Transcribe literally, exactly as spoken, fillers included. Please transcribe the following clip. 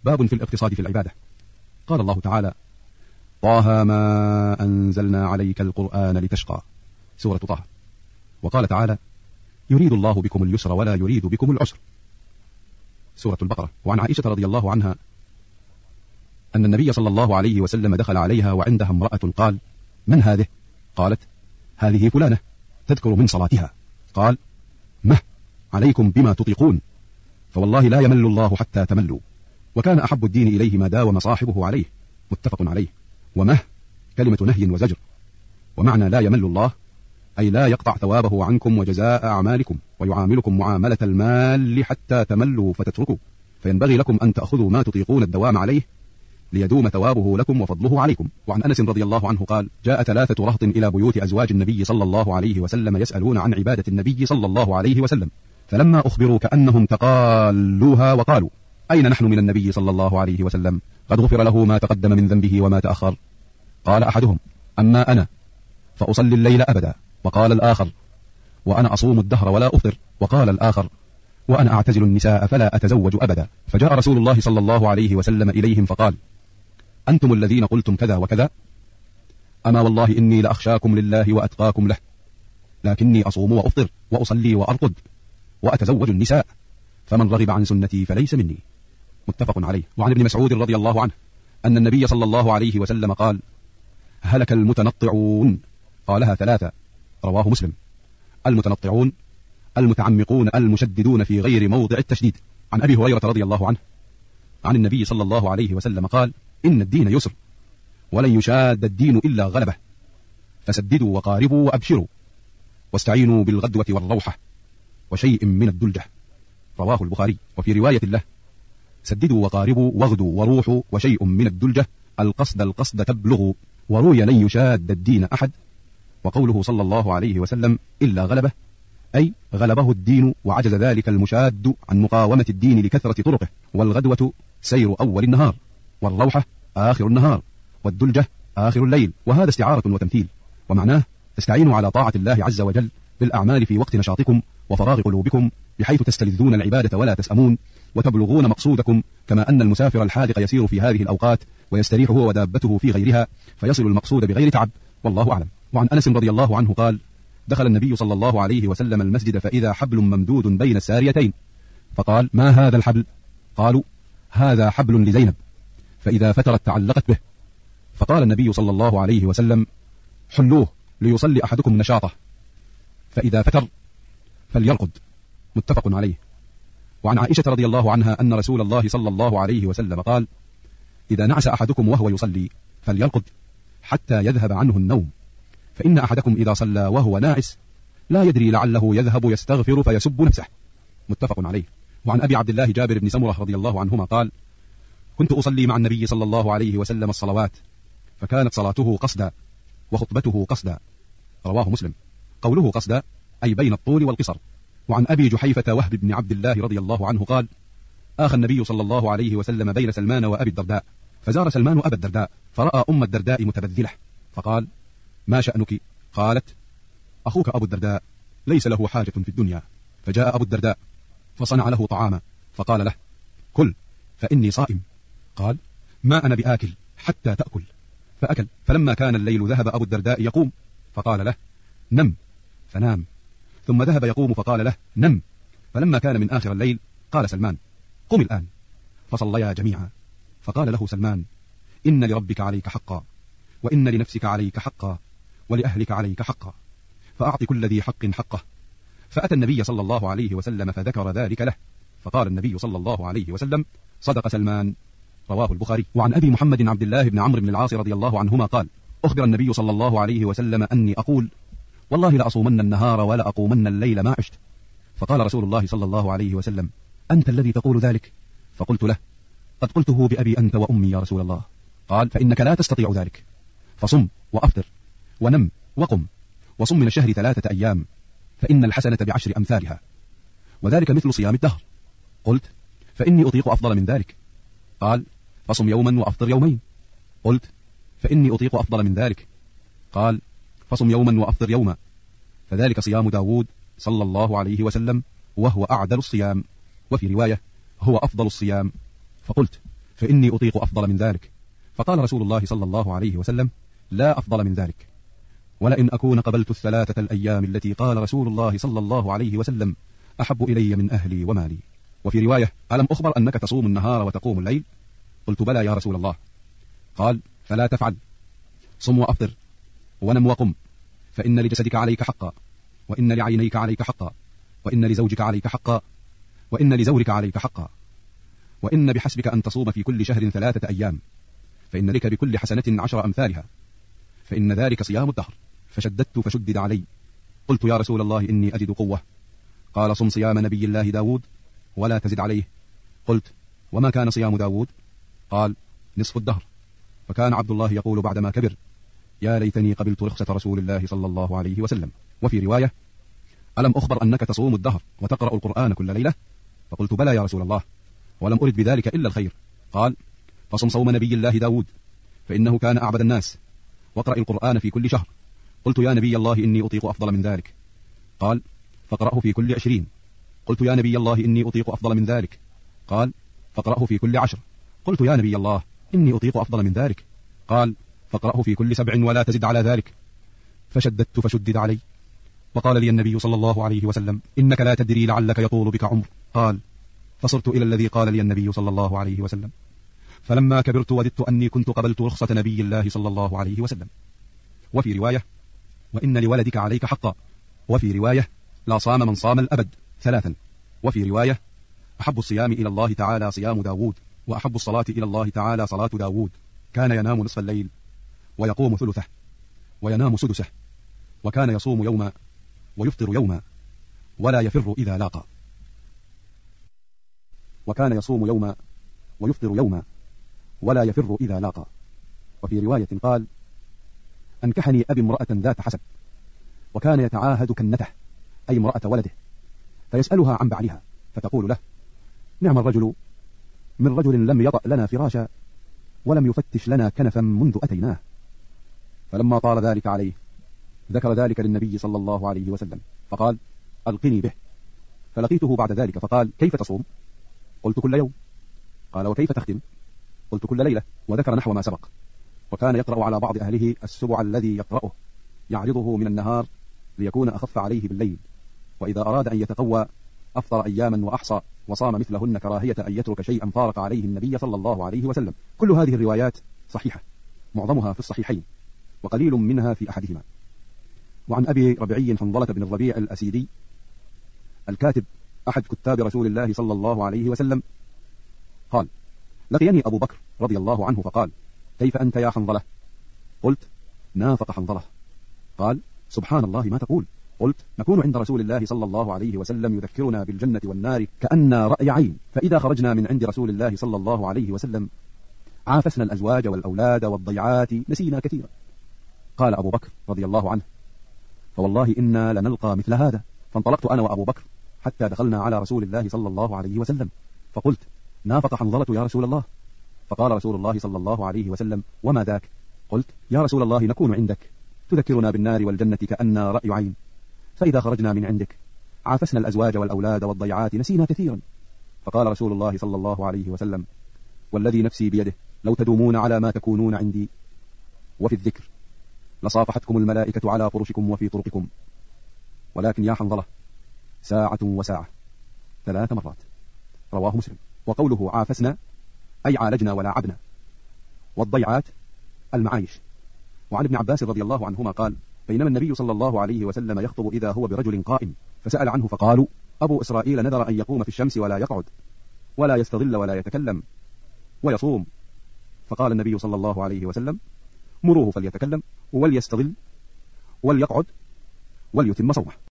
باب في الاقتصاد في العبادة. قال الله تعالى: طه ما أنزلنا عليك القرآن لتشقى، سورة طه. وقال تعالى: يريد الله بكم اليسر ولا يريد بكم العسر، سورة البقرة. وعن عائشة رضي الله عنها أن النبي صلى الله عليه وسلم دخل عليها وعندها امرأة، قال: من هذه؟ قالت: هذه فلانة تذكر من صلاتها. قال: مه عليكم بما تطيقون، فوالله لا يمل الله حتى تملوا. وكان أحب الدين إليه ما داوم صاحبه عليه، متفق عليه. ومه كلمة نهي وزجر، ومعنى لا يمل الله أي لا يقطع ثوابه عنكم وجزاء أعمالكم، ويعاملكم معاملة المال حتى تملوا فتتركوا، فينبغي لكم أن تأخذوا ما تطيقون الدوام عليه ليدوم ثوابه لكم وفضله عليكم. وعن أنس رضي الله عنه قال: جاء ثلاثة رهط إلى بيوت أزواج النبي صلى الله عليه وسلم يسألون عن عبادة النبي صلى الله عليه وسلم، فلما أخبروا كأنهم تقالوها وقالوا: أين نحن من النبي صلى الله عليه وسلم؟ قد غفر له ما تقدم من ذنبه وما تأخر. قال أحدهم: أما أنا فأصلي الليل أبدا. وقال الآخر: وأنا أصوم الدهر ولا أفطر. وقال الآخر: وأنا أعتزل النساء فلا أتزوج أبدا. فجاء رسول الله صلى الله عليه وسلم إليهم فقال: أنتم الذين قلتم كذا وكذا؟ أما والله إني لأخشاكم لله وأتقاكم له، لكني أصوم وأفطر وأصلي وأرقد وأتزوج النساء، فمن رغب عن سنتي فليس مني، متفق عليه. وعن ابن مسعود رضي الله عنه أن النبي صلى الله عليه وسلم قال: هلك المتنطعون، قالها ثلاثة، رواه مسلم. المتنطعون المتعمقون المشددون في غير موضع التشديد. عن أبي هريرة رضي الله عنه عن النبي صلى الله عليه وسلم قال: إن الدين يسر ولن يشاد الدين إلا غلبه، فسددوا وقاربوا وأبشروا، واستعينوا بالغدوة والروحة وشيء من الدلجة، رواه البخاري. وفي رواية له: سددوا وقاربوا واغدوا وروحوا وشيء من الدلجة، القصد القصد تبلغوا. وروي لن يشاد الدين أحد، وقوله صلى الله عليه وسلم إلا غلبه أي غلبه الدين وعجز ذلك المشاد عن مقاومة الدين لكثرة طرقه. والغدوة سير أول النهار، والروحة آخر النهار، والدلجة آخر الليل. وهذا استعارة وتمثيل، ومعناه تستعينوا على طاعة الله عز وجل بالأعمال في وقت نشاطكم وفراغ قلوبكم، بحيث تستلذون العبادة ولا تسأمون، وتبلغون مقصودكم، كما أن المسافر الحاذق يسير في هذه الأوقات ويستريح هو ودابته في غيرها، فيصل المقصود بغير تعب، والله أعلم. وعن أنس رضي الله عنه قال: دخل النبي صلى الله عليه وسلم المسجد فإذا حبل ممدود بين الساريتين، فقال: ما هذا الحبل؟ قالوا: هذا حبل لزينب، فإذا فترت تعلقت به. فقال النبي صلى الله عليه وسلم: حلوه ليصلي أحدكم نشاطه، فإذا فتر فليرقد، متفق عليه. وعن عائشة رضي الله عنها أن رسول الله صلى الله عليه وسلم قال: إذا نعس أحدكم وهو يصلي فليرقد حتى يذهب عنه النوم، فإن أحدكم إذا صلى وهو ناعس لا يدري لعله يذهب يستغفر فيسب نفسه، متفق عليه. وعن أبي عبد الله جابر بن سمرة رضي الله عنهما قال: كنت أصلي مع النبي صلى الله عليه وسلم الصلوات، فكانت صلاته قصدا وخطبته قصدا، رواه مسلم. قوله قصدا أي بين الطول والقصر. وعن أبي جحيفة وهب بن عبد الله رضي الله عنه قال: آخى النبي صلى الله عليه وسلم بين سلمان وأبي الدرداء، فزار سلمان أبا الدرداء فرأى أم الدرداء متبذلة، فقال: ما شأنك؟ قالت: أخوك أبو الدرداء ليس له حاجة في الدنيا. فجاء أبو الدرداء فصنع له طعاما، فقال له: كل فإني صائم. قال: ما أنا بآكل حتى تأكل. فأكل. فلما كان الليل ذهب أبو الدرداء يقوم، فقال له: نم، فنام. ثم ذهب يقوم فقال له: نم. فلما كان من آخر الليل قال سلمان: قم الآن. فصليا جميعا. فقال له سلمان: إن لربك عليك حقا، وإن لنفسك عليك حقا، ولأهلك عليك حقا، فأعط كل ذي حق حقه. فأتى النبي صلى الله عليه وسلم فذكر ذلك له، فقال النبي صلى الله عليه وسلم: صدق سلمان، رواه البخاري. وعن أبي محمد عبد الله بن عمرو بن العاص رضي الله عنهما قال: أخبر النبي صلى الله عليه وسلم أني أقول: والله لأصومن النهار ولا أقومن الليل ما عشت. فقال رسول الله صلى الله عليه وسلم: أنت الذي تقول ذلك؟ فقلت له: قد قلته بأبي أنت وأمي يا رسول الله. قال: فإنك لا تستطيع ذلك، فصم وأفطر ونم وقم، وصم من الشهر ثلاثة أيام، فإن الحسنة بعشر أمثالها، وذلك مثل صيام الدهر. قلت: فإني أطيق أفضل من ذلك. قال: فصم يوما وأفطر يومين. قلت: فإني أطيق أفضل من ذلك. قال: فصم يوما وأفطر يوما، فذلك صيام داود صلى الله عليه وسلم، وهو أعدل الصيام، وفي رواية هو أفضل الصيام. فقلت: فإني أطيق أفضل من ذلك. فقال رسول الله صلى الله عليه وسلم: لا أفضل من ذلك، ولئن أكون قبلت الثلاثة الأيام التي قال رسول الله صلى الله عليه وسلم أحب إلي من أهلي ومالي. وفي رواية: ألم أخبر أنك تصوم النهار وتقوم الليل؟ قلت: بلى يا رسول الله. قال: فلا تفعل، صم وأفطر ونم وقم، فإن لجسدك عليك حقا، وإن لعينيك عليك حقا، وإن لزوجك عليك حقا، وإن لزورك عليك حقا، وإن بحسبك أن تصوم في كل شهر ثلاثة أيام، فإن لك بكل حسنة عشر أمثالها، فإن ذلك صيام الدهر. فشددت فشدد علي. قلت: يا رسول الله إني أجد قوة. قال: صم صيام نبي الله داود ولا تزد عليه. قلت: وما كان صيام داود؟ قال: نصف الدهر. فكان عبد الله يقول بعدما كبر: يا ليتني قبلت رخصة رسول الله صلى الله عليه وسلم. وفي رواية: ألم أخبر أنك تصوم الدهر وتقرأ القرآن كل ليلة؟ فقلت: بلى يا رسول الله، ولم أرد بذلك إلا الخير. قال: فصم صوم نبي الله داود، فإنه كان أعبد الناس، واقرأ القرآن في كل شهر. قلت: يا نبي الله إني أطيق أفضل من ذلك. قال: فاقرأه في كل عشرين. قلت: يا نبي الله إني أطيق أفضل من ذلك. قال: فاقرأه في كل عشر. قلت: يا نبي الله إني أطيق أفضل من ذلك. قال: فاقرأه في كل سبع ولا تزد على ذلك. فشددت فشدد علي. وقال لي النبي صلى الله عليه وسلم: إنك لا تدري لعلك يطول بك عمر. قال: فصرت إلى الذي قال لي النبي صلى الله عليه وسلم، فلما كبرت وددت أني كنت قبلت رخصة نبي الله صلى الله عليه وسلم. وفي رواية: وإن لولدك عليك حقا. وفي رواية: لا صام من صام الأبد ثلاثا. وفي رواية: أحب الصيام إلى الله تعالى صيام داود، وأحب الصلاة إلى الله تعالى صلاة داود. كان ينام نصف الليل ويقوم ثلثه وينام سدسه، وكان يصوم يوما ويفطر يوما ولا يفر إذا لاقى. وكان يصوم يوما ويفطر يوما ولا يفر إذا لاقى. وفي رواية قال: أنكحني أبي امرأة ذات حسب، وكان يتعاهد كنته، أي امرأة ولده، فيسألها عن بعلها فتقول له: نعم الرجل من رجل لم يطأ لنا فراشا ولم يفتش لنا كنفا منذ أتيناه. فلما طال ذلك عليه ذكر ذلك للنبي صلى الله عليه وسلم، فقال: ألقني به. فلقيته بعد ذلك فقال: كيف تصوم؟ قلت: كل يوم. قال: وكيف تختم؟ قلت: كل ليلة. وذكر نحو ما سبق. وكان يقرأ على بعض أهله السبع الذي يقرأه، يعرضه من النهار ليكون أخف عليه بالليل، وإذا أراد أن يتقوى أفطر أياما وأحصى وصام مثلهن كراهية أن يترك شيئا فارق عليه النبي صلى الله عليه وسلم. كل هذه الروايات صحيحة، معظمها في الصحيحين وقليل منها في أحدهما. وعن أبي ربيعي حنظلة بن الربيع الأسيدي الكاتب أحد كتاب رسول الله صلى الله عليه وسلم قال: لقيني أبو بكر رضي الله عنه فقال: كيف أنت يا حنظلة؟ قلت: نافق حنظلة. قال: سبحان الله ما تقول؟ قلت: نكون عند رسول الله صلى الله عليه وسلم يذكرنا بالجنة والنار كأن رأي عين، فإذا خرجنا من عند رسول الله صلى الله عليه وسلم عافسنا الأزواج والأولاد والضيعات نسينا كثيرا. قال أبو بكر رضي الله عنه: فوالله إنا لنلقى مثل هذا. فانطلقت أنا وأبو بكر حتى دخلنا على رسول الله صلى الله عليه وسلم، فقلت: نافق حنظلة يا رسول الله. فقال رسول الله صلى الله عليه وسلم: وما ذاك؟ قلت: يا رسول الله نكون عندك تذكرنا بالنار والجنة كأن رأي عين، فإذا خرجنا من عندك عافسنا الأزواج والأولاد والضيعات نسينا كثيرا. فقال رسول الله صلى الله عليه وسلم: والذي نفسي بيده لو تدومون على ما تكونون عندي وفي الذكر لصافحتكم الملائكة على فرشكم وفي طرقكم، ولكن يا حنظلة ساعة وساعة ثلاث مرات. رواه مسلم. وقوله عافسنا أي عالجنا ولاعبنا، والضيعات المعايش. وعن ابن عباس رضي الله عنهما قال: بينما النبي صلى الله عليه وسلم يخطب إذا هو برجل قائم، فسأل عنه فقالوا: أبو إسرائيل نذر أن يقوم في الشمس ولا يقعد ولا يستظل ولا يتكلم ويصوم. فقال النبي صلى الله عليه وسلم: مروه فليتكلم وليستظل وليقعد وليتم صومه.